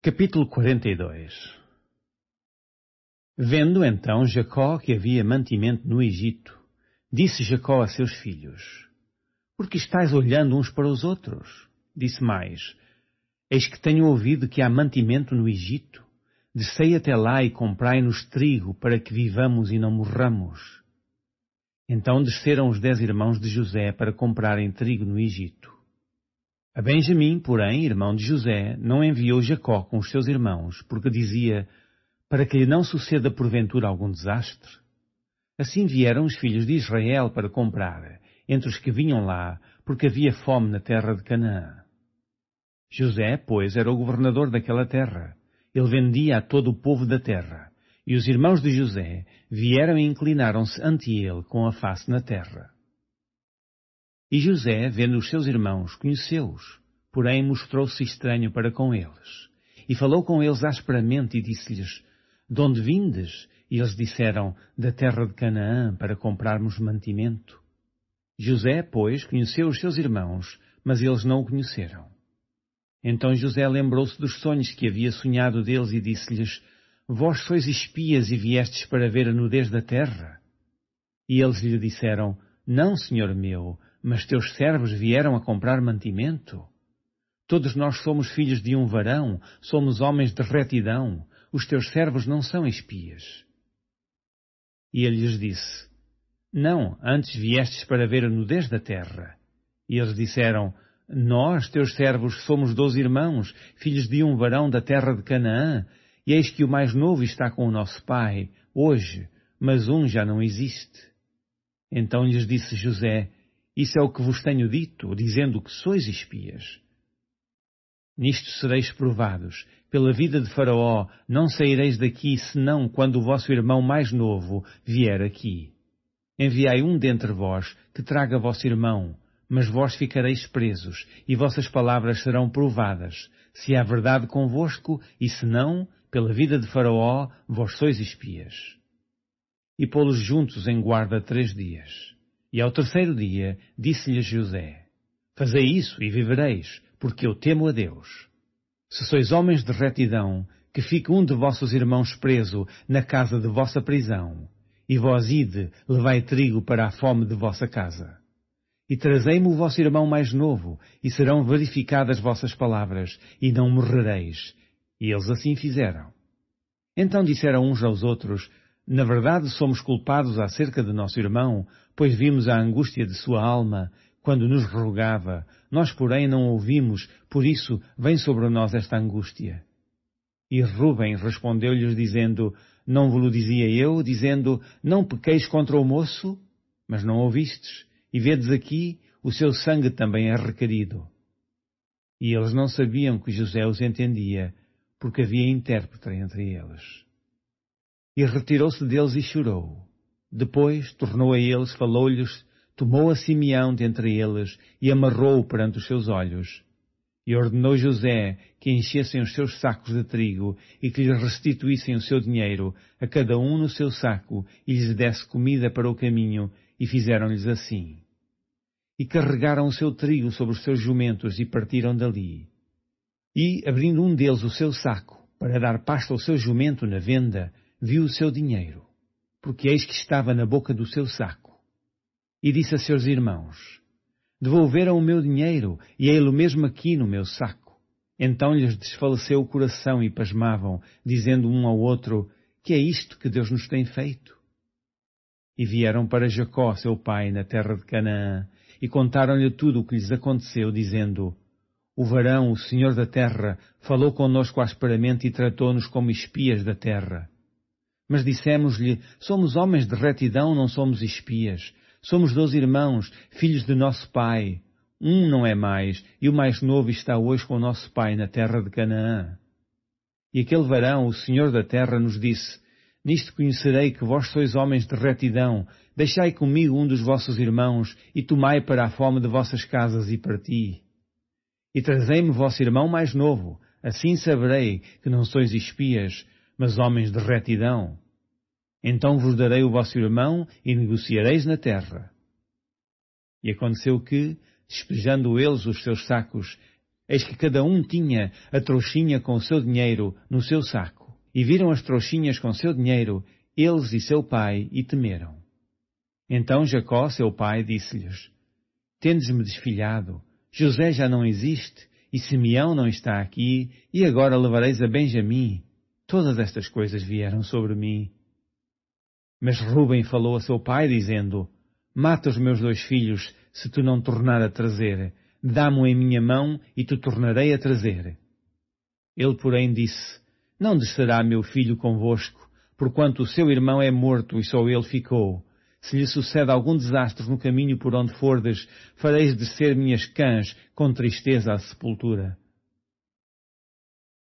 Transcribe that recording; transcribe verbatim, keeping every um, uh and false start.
Capítulo quarenta e dois. Vendo então Jacó que havia mantimento no Egito, disse Jacó a seus filhos: Por que estáis olhando uns para os outros? Disse mais: Eis que tenho ouvido que há mantimento no Egito. Descei até lá e comprai-nos trigo para que vivamos e não morramos. Então desceram os dez irmãos de José para comprarem trigo no Egito. A Benjamim, porém, irmão de José, não enviou Jacó com os seus irmãos, porque dizia, para que lhe não suceda porventura algum desastre. Assim vieram os filhos de Israel para comprar, entre os que vinham lá, porque havia fome na terra de Canaã. José, pois, era o governador daquela terra. Ele vendia a todo o povo da terra. E os irmãos de José vieram e inclinaram-se ante ele com a face na terra. E José, vendo os seus irmãos, conheceu-os, porém mostrou-se estranho para com eles. E falou com eles asperamente e disse-lhes, De onde vindes? E eles disseram, Da terra de Canaã, para comprarmos mantimento. José, pois, conheceu os seus irmãos, mas eles não o conheceram. Então José lembrou-se dos sonhos que havia sonhado deles e disse-lhes, Vós sois espias e viestes para ver a nudez da terra? E eles lhe disseram, Não, senhor meu, mas teus servos vieram a comprar mantimento. Todos nós somos filhos de um varão, somos homens de retidão, os teus servos não são espias. E ele lhes disse, Não, antes viestes para ver a nudez da terra. E eles disseram, Nós, teus servos, somos doze irmãos, filhos de um varão da terra de Canaã, e eis que o mais novo está com o nosso pai, hoje, mas um já não existe. Então lhes disse José, Isso é o que vos tenho dito, dizendo que sois espias. Nisto sereis provados. Pela vida de Faraó não saireis daqui, senão quando o vosso irmão mais novo vier aqui. Enviai um dentre vós que traga vosso irmão, mas vós ficareis presos, e vossas palavras serão provadas, se há verdade convosco, e se não, pela vida de Faraó, vós sois espias. E pô-los juntos em guarda três dias. E ao terceiro dia disse-lhes José, Fazei isso e vivereis, porque eu temo a Deus. Se sois homens de retidão, que fique um de vossos irmãos preso na casa de vossa prisão, e vós ide, levai trigo para a fome de vossa casa. E trazei-me o vosso irmão mais novo, e serão verificadas vossas palavras, e não morrereis. E eles assim fizeram. Então disseram uns aos outros, Na verdade somos culpados acerca de nosso irmão, pois vimos a angústia de sua alma, quando nos rogava. Nós, porém, não ouvimos, por isso vem sobre nós esta angústia. E Rúben respondeu-lhes, dizendo, Não vos-lo dizia eu, dizendo, Não pequeis contra o moço? Mas não ouvistes, e vedes aqui, o seu sangue também é requerido. E eles não sabiam que José os entendia, porque havia intérprete entre eles. E retirou-se deles e chorou. Depois tornou a eles, falou-lhes, tomou a Simeão dentre eles e amarrou-o perante os seus olhos. E ordenou José que enchessem os seus sacos de trigo e que lhes restituíssem o seu dinheiro, a cada um no seu saco, e lhes desse comida para o caminho, e fizeram-lhes assim. E carregaram o seu trigo sobre os seus jumentos e partiram dali. E, abrindo um deles o seu saco, para dar pasto ao seu jumento na venda, viu o seu dinheiro, porque eis que estava na boca do seu saco. E disse a seus irmãos, Devolveram o meu dinheiro, e ei-lo mesmo aqui no meu saco. Então lhes desfaleceu o coração e pasmavam, dizendo um ao outro, Que é isto que Deus nos tem feito? E vieram para Jacó, seu pai, na terra de Canaã, e contaram-lhe tudo o que lhes aconteceu, dizendo, O varão, o senhor da terra, falou conosco asperamente e tratou-nos como espias da terra. Mas dissemos-lhe, somos homens de retidão, não somos espias. Somos doze irmãos, filhos de nosso pai. Um não é mais, e o mais novo está hoje com o nosso pai na terra de Canaã. E aquele varão, o senhor da terra, nos disse, Nisto conhecerei que vós sois homens de retidão. Deixai comigo um dos vossos irmãos, e tomai para a fome de vossas casas e parti. E trazei-me vosso irmão mais novo, assim saberei que não sois espias, mas homens de retidão. Então vos darei o vosso irmão e negociareis na terra. E aconteceu que, despejando eles os seus sacos, eis que cada um tinha a trouxinha com o seu dinheiro no seu saco. E viram as trouxinhas com seu dinheiro, eles e seu pai, e temeram. Então Jacó, seu pai, disse-lhes: Tendes-me desfilhado, José já não existe, e Simeão não está aqui, e agora levareis a Benjamim. Todas estas coisas vieram sobre mim. Mas Rúben falou a seu pai, dizendo: Mata os meus dois filhos, se tu não tornar a trazer. Dá-mo em minha mão, e te tornarei a trazer. Ele, porém, disse: Não descerá meu filho convosco, porquanto o seu irmão é morto e só ele ficou. Se lhe sucede algum desastre no caminho por onde fordes, fareis descer minhas cãs com tristeza à sepultura.